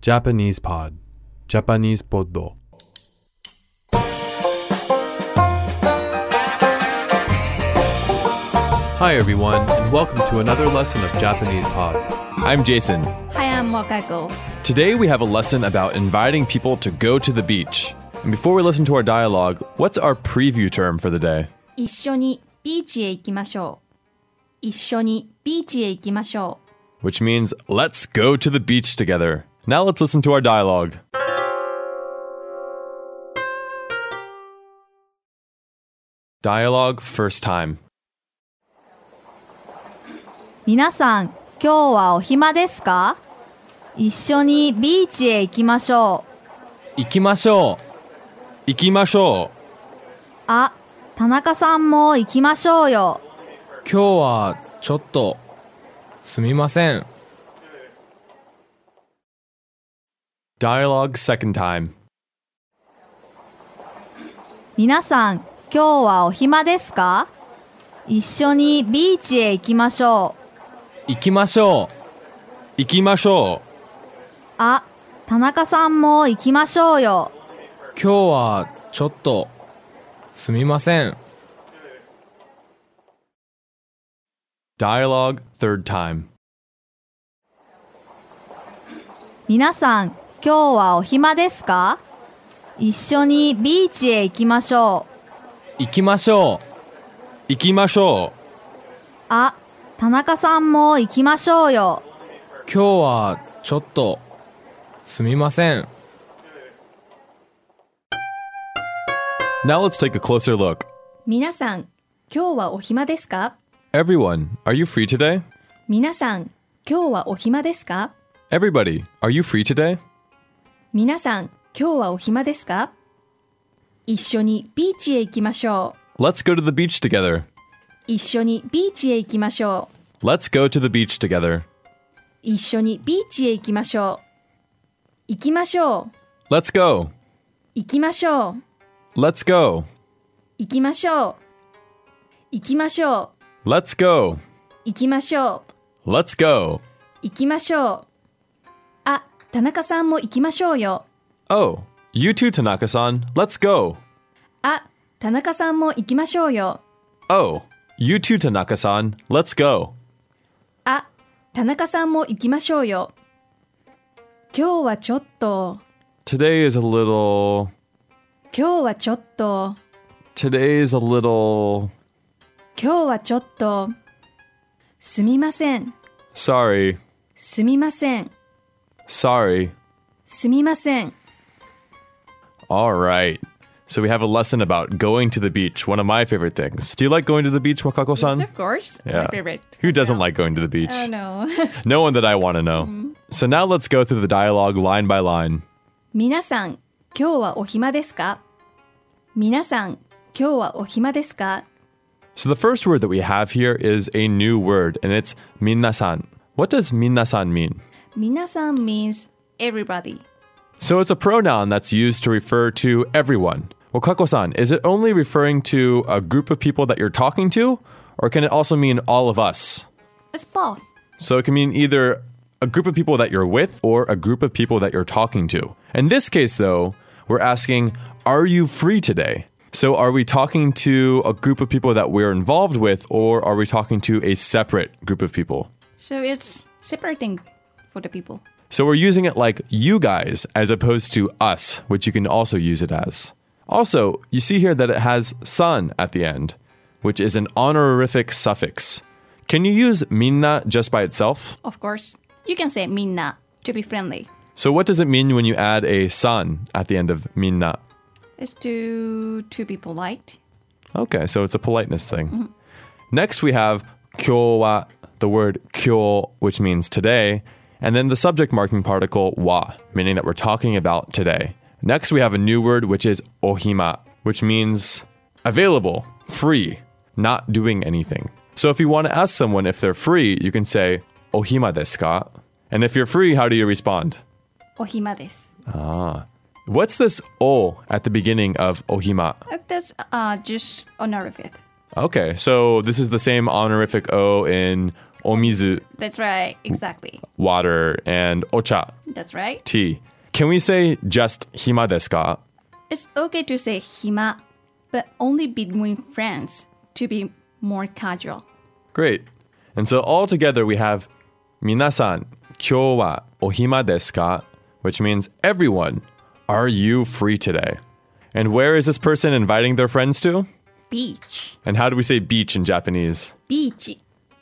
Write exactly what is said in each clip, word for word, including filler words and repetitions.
Japanese Pod, Japanese Poddo. Hi everyone, and welcome to another lesson of Japanese Pod. I'm Jason. Hi, I'm Wakako. Today we have a lesson about inviting people to go to the beach. And before we listen to our dialogue, what's our preview term for the day? 一緒にビーチへ行きましょう。一緒にビーチへ行きましょう。 Which means, let's go to the beach together. Now let's listen to our dialogue. Dialogue first time. 皆さん、今日はお暇ですか？一緒にビーチへ行きましょう。 行きましょう。行きましょう。 あ、田中さんも行きましょうよ。 今日はちょっとすみません。 Dialogue second time. 皆さん、今日はお暇ですか？一緒にビーチへ行きましょう。 行きましょう。 行きましょう。 あ、田中さんも行きましょうよ。 今日はちょっとすみません。 Dialogue third time. 皆さん、今日はお暇ですか？一緒にビーチへ行きましょう。 行きましょう。 行きましょう。 あ、田中さんも行きましょうよ。 今日はちょっとすみません。 Now let's take a closer look. 皆さん、今日はお暇ですか？ Everyone, are you free today? 皆さん、今日はお暇ですか？ Everybody, are you free today? 皆さん、今日はお暇ですか？一緒にビーチへ行きましょう。 Let's go to the beach together. 一緒にビーチへ行きましょう。 Let's go to the beach together. 一緒にビーチへ行きましょう。行きましょう。 Let's go. 行きましょう。 Let's go. 行きましょう。行きましょう。 Let's go. 行きましょう。 Let's go. 行きましょう。あ、田中さんも行きましょうよ。 Oh, you too, Tanaka-san. Let's go. あ、田中さんも行きましょうよ。 Oh, you too, Tanaka-san. Let's go. あ、田中さんも行きましょうよ。今日はちょっと。 Today is a little... 今日はちょっと。 Today is a little... 今日はちょっと。すみません。 Sorry. すみません。 Sorry. すみません。 All right. So we have a lesson about going to the beach, one of my favorite things. Do you like going to the beach, Wakako-san? Yes, of course. Yeah. My favorite. Who doesn't like going to the beach? Oh, no. No one that I want to know. Mm-hmm. So now let's go through the dialogue line by line. 皆さん、今日はお暇ですか？皆さん、今日はお暇ですか？ So the first word that we have here is a new word, and it's minasan. What does minasan mean? 皆さん means everybody. So it's a pronoun that's used to refer to everyone. Well, Kako-san, is it only referring to a group of people that you're talking to, or can it also mean all of us? It's both. So it can mean either a group of people that you're with or a group of people that you're talking to. In this case, though, we're asking, are you free today? So are we talking to a group of people that we're involved with, or are we talking to a separate group of people? So it's separating for the people. So we're using it like you guys as opposed to us, which you can also use it as. Also, you see here that it has san at the end, which is an honorific suffix. Can you use minna just by itself? Of course. You can say minna to be friendly. So what does it mean when you add a san at the end of minna? It's to to be polite. Okay, so it's a politeness thing. Mm-hmm. Next we have kyo wa, the word kyo, which means today, and then the subject marking particle wa, meaning that we're talking about today. Next we have a new word, which is ohima, which means available, free, not doing anything. So if you want to ask someone if they're free, you can say ohima desu ka? And if you're free, how do you respond? Ohima desu. Ah. What's this o at the beginning of ohima? That's uh, just honorific. Okay, so this is the same honorific o in omizu, That's right. Exactly. water, and ocha, That's right. tea. Can we say just hima desu ka? It's okay to say hima, but only between friends to be more casual. Great. And so all together we have minasan, kyou wa ohima desu ka? Which means everyone, are you free today? And where is this person inviting their friends to? Beach. And how do we say beach in Japanese? Beach.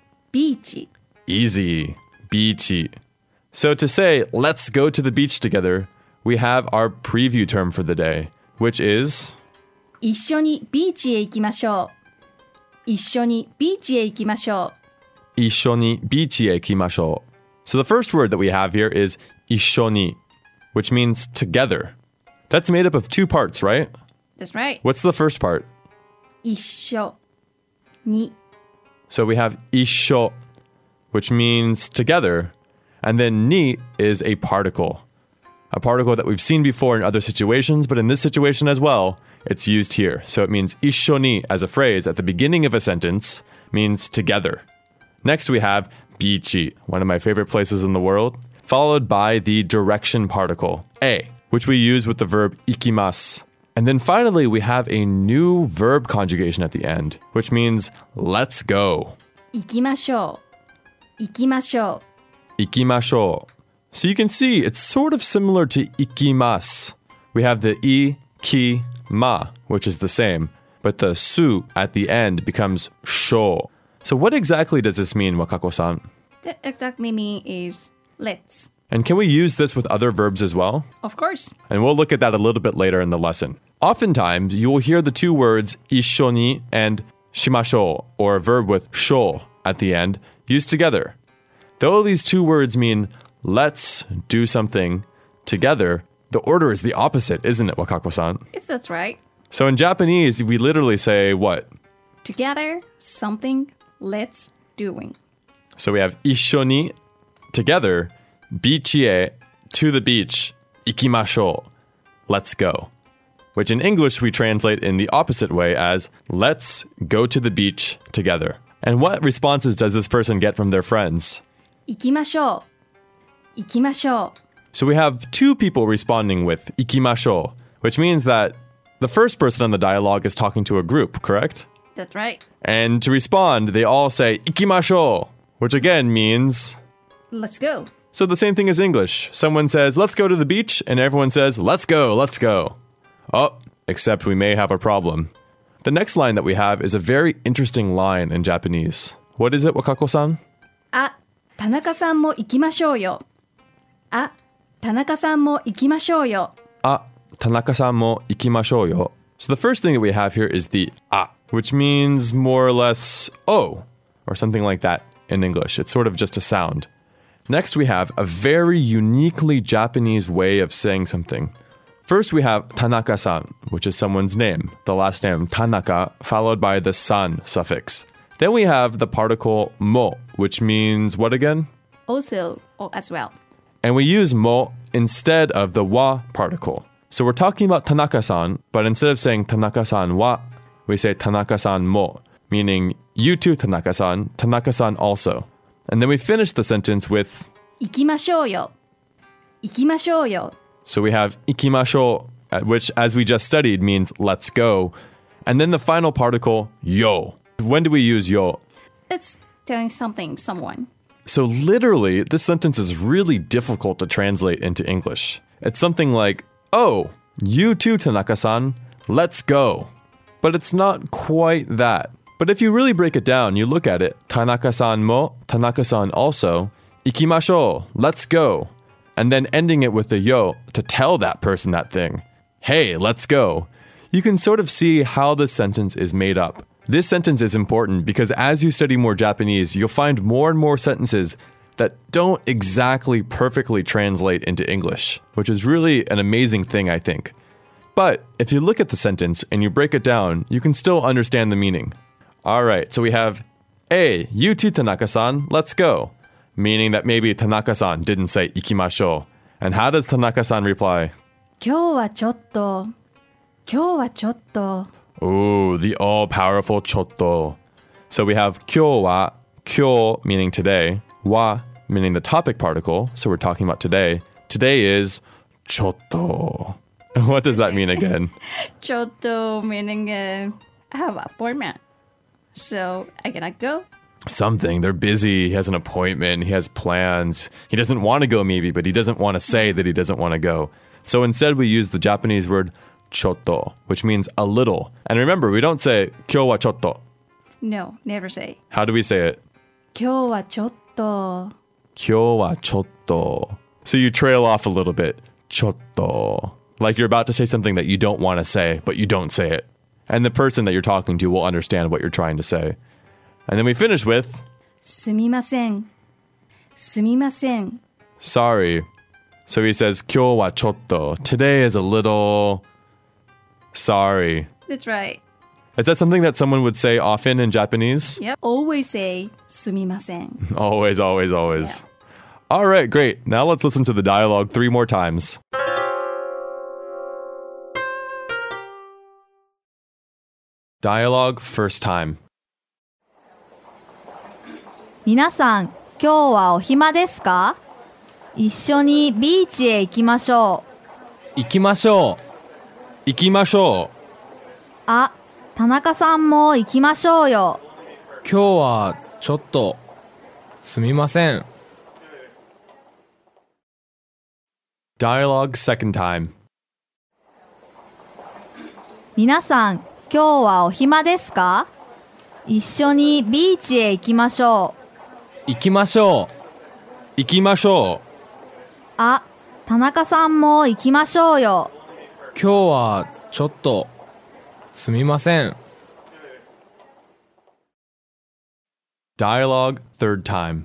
Beach. Easy. Beachy. So to say, let's go to the beach together, we have our preview term for the day, which is 一緒にビーチへ行きましょう。一緒にビーチへ行きましょう。 ishoni bichi e ikimashou. So the first word that we have here is ishoni, which means together. That's made up of two parts, right? That's right. What's the first part? 一緒に So we have isho, which means together, and then ni is a particle. A particle that we've seen before in other situations, but in this situation as well, it's used here. So it means ishoni as a phrase at the beginning of a sentence means together. Next we have bichi, one of my favorite places in the world, followed by the direction particle, e, which we use with the verb ikimasu. And then finally, we have a new verb conjugation at the end, which means let's go. 行きましょう。行きましょう。 Ikimashou. So you can see it's sort of similar to ikimasu. We have the i, ki, ma, which is the same, but the su at the end becomes sho. So what exactly does this mean, Wakako-san? That exactly mean is let's. And can we use this with other verbs as well? Of course. And we'll look at that a little bit later in the lesson. Oftentimes, you will hear the two words ishoni and shimashou, or a verb with sho at the end, used together. Though these two words mean let's do something together, the order is the opposite, isn't it, Wakako-san? It's that's right. So in Japanese, we literally say what? Together, something, let's doing. So we have ishoni, together, bichie, to the beach, ikimashou, let's go. Which in English we translate in the opposite way as let's go to the beach together. And what responses does this person get from their friends? 行きましょう。行きましょう。 So we have two people responding with ikimashou, which means that the first person on the dialogue is talking to a group, correct? That's right. And to respond, they all say ikimashou, which again means... Let's go. So the same thing as English. Someone says, let's go to the beach, and everyone says, let's go, let's go. Oh, except we may have a problem. The next line that we have is a very interesting line in Japanese. What is it, Wakako-san? あ、田中さんも行きましょうよ。あ、田中さんも行きましょうよ。 Ah, Tanaka-san mo ikimashou yo. So the first thing that we have here is the ah, which means more or less oh, or something like that in English. It's sort of just a sound. Next we have a very uniquely Japanese way of saying something. First we have Tanaka-san, which is someone's name, the last name Tanaka, followed by the san suffix. Then we have the particle mo, which means what again? Also, or as well. And we use mo instead of the wa particle. So we're talking about Tanaka-san, but instead of saying Tanaka-san wa, we say Tanaka-san mo, meaning you too, Tanaka-san, Tanaka-san also. And then we finish the sentence with 行きましょうよ。行きましょうよ。 So we have ikimashou, which, as we just studied, means let's go. And then the final particle, yo. When do we use yo? It's telling something, someone. So literally, this sentence is really difficult to translate into English. It's something like, oh, you too, Tanaka-san, let's go. But it's not quite that. But if you really break it down, you look at it, Tanaka-san mo, Tanaka-san also, ikimashou, let's go. And then ending it with the yo to tell that person that thing. Hey, let's go. You can sort of see how this sentence is made up. This sentence is important because as you study more Japanese, you'll find more and more sentences that don't exactly perfectly translate into English, which is really an amazing thing, I think. But if you look at the sentence and you break it down, you can still understand the meaning. All right, so we have, hey, you too, Tanaka-san, let's go. Meaning that maybe Tanaka-san didn't say ikimashou. And how does Tanaka-san reply? 今日はちょっと。今日はちょっと。 Ooh, the all-powerful chotto. So we have 今日は kyo meaning today, wa meaning the topic particle, so we're talking about today. Today is chotto. What does that mean again? Chotto meaning uh, I have an appointment. So I cannot go. Something. They're busy. He has an appointment. He has plans. He doesn't want to go maybe, but he doesn't want to say that he doesn't want to go. So instead we use the Japanese word chotto, which means a little. And remember, we don't say kyo wa chotto. No, never say. How do we say it? 今日はちょっと Kyo wa chotto. So you trail off a little bit. Chotto. Like you're about to say something that you don't want to say, but you don't say it. And the person that you're talking to will understand what you're trying to say. And then we finish with すみませんすみません sorry. So he says, 今日はちょっと. Today is a little sorry. That's right. Is that something that someone would say often in Japanese? Yep. Always say すみません Always, always, always. All right, great. Now let's listen to the dialogue three more times. Dialogue first time. 皆さん、今日はお暇ですか？一緒にビーチへ行きましょう。 行きましょう。 行きましょう。 あ、田中さんも行きましょうよ。 今日はちょっとすみません。 Dialogue second time. 皆さん、今日はお暇ですか？一緒にビーチへ行きましょう。 行きましょう。 行きましょう。 あ、田中さんも行きましょうよ。 今日はちょっとすみません。 Dialogue third time.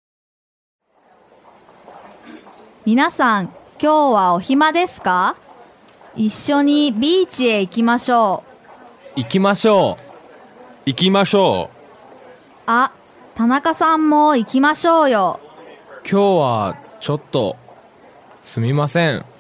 皆さん、今日はお暇ですか？一緒にビーチへ行きましょう。 行きましょう。 行きましょう。 あ、田中さんも行きましょうよ。 今日はちょっとすみません。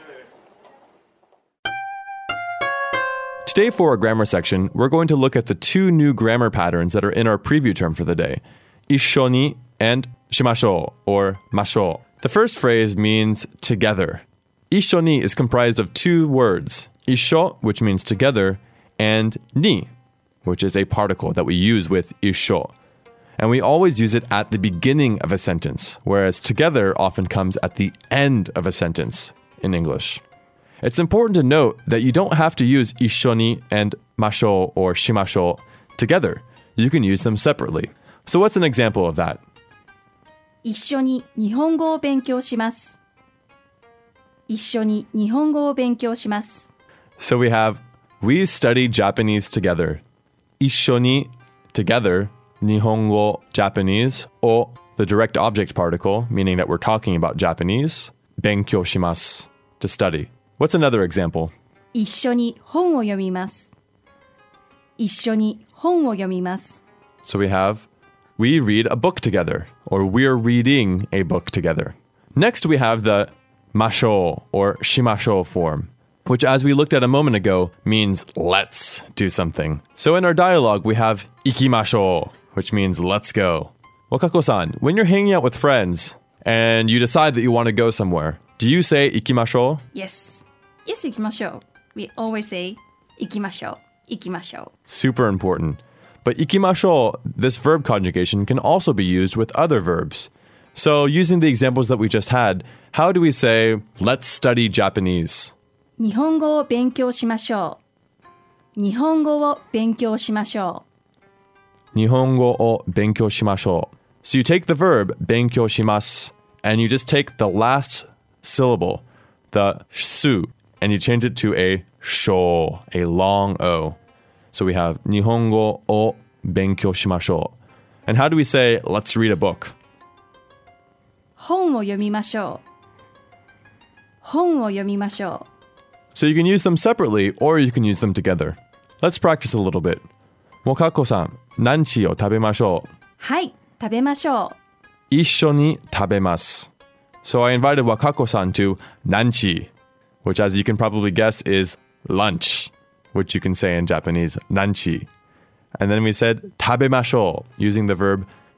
Today for our grammar section, we're going to look at the two new grammar patterns that are in our preview term for the day. 一緒に and しましょう or ましょう. The first phrase means together. 一緒に is comprised of two words. 一緒, which means together, and に, which is a particle that we use with 一緒. And we always use it at the beginning of a sentence, whereas together often comes at the end of a sentence in English. It's important to note that you don't have to use 一緒に and ましょう or しましょう together. You can use them separately. So what's an example of that? 一緒に日本語を勉強します。一緒に日本語を勉強します。 So we have, we study Japanese together. 一緒に together, 日本語 Japanese, or the direct object particle, meaning that we're talking about Japanese, 勉強します to study. What's another example? 一緒に本を読みます。一緒に本を読みます。 So we have, we read a book together, or we're reading a book together. Next we have the ましょう or しましょう form, which as we looked at a moment ago means let's do something. So in our dialogue we have 行きましょう, which means let's go. Wakako-san, when you're hanging out with friends and you decide that you want to go somewhere, do you say 行きましょう? Yes. Yes, 行きましょう。We always say 行きましょう。行きましょう。 Super important. But 行きましょう, this verb conjugation can also be used with other verbs. So using the examples that we just had, how do we say, let's study Japanese? 日本語を勉強しましょう。日本語を勉強しましょう。 日本語を勉強しましょう. So you take the verb 勉強します and you just take the last syllable, the す, and you change it to a しょう, a long O. So we have 日本語を勉強しましょう. And how do we say, let's read a book? 本を読みましょう。本を読みましょう。 So you can use them separately or you can use them together. Let's practice a little bit. Wakako-san, ランチを食べましょう。 はい、食べましょう。 一緒に食べます. So I invited Wakako-san to ランチ, which as you can probably guess is lunch, which you can say in Japanese, ランチ. And then we said 食べましょう, using the verb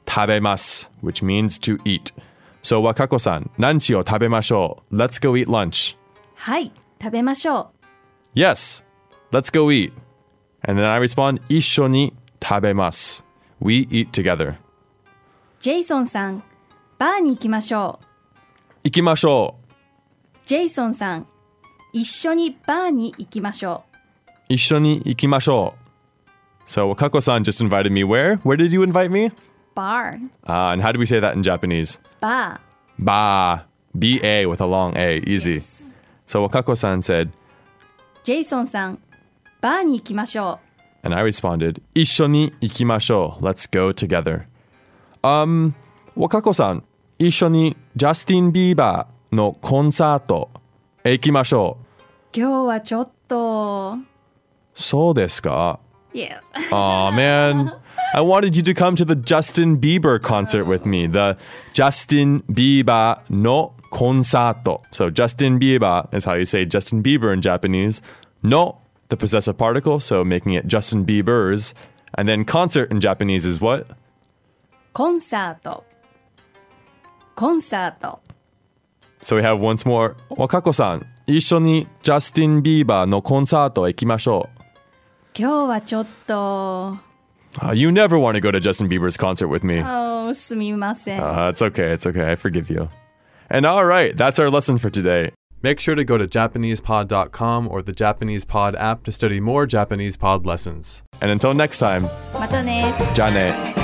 tabemasu, which means to eat. So, Wakako-san, nanchi o tabemashou. Let's go eat lunch. はい、食べましょう。 Yes, let's go eat. And then I respond, 一緒に食べます. We eat together. ジェイソンさん、バーに行きましょう。 行きましょう。 ジェイソンさん、一緒にバーに行きましょう。 一緒に行きましょう. So Wakako-san just invited me where? Where did you invite me? Bar, Uh, and how do we say that in Japanese? バー。 Ba. B A with a long A. Easy. So Wakako-san said, ジェイソンさん、バーに行きましょう。 and I responded, 一緒に行きましょう. Let's go together. Um, Wakako-san, 一緒にジャスティン・ビーバーのコンサートへ行きましょう。 今日はちょっと。 そうですか? Yes. Aw, man. I wanted you to come to the Justin Bieber concert with me. The Justin Bieber no concerto. So Justin Bieber is how you say Justin Bieber in Japanese. No, the possessive particle, so making it Justin Bieber's. And then concert in Japanese is what? コンサート。コンサート。 So we have once more. Wakako-san, 一緒に Justin Bieberのコンサートへ行きましょう。 今日はちょっと。 Uh, you never want to go to Justin Bieber's concert with me. Oh, すみません。 Uh, it's okay. It's okay. I forgive you. And all right, that's our lesson for today. Make sure to go to Japanese pod dot com or the Japanese Pod app to study more Japanese Pod lessons. And until next time, またね。 じゃあね。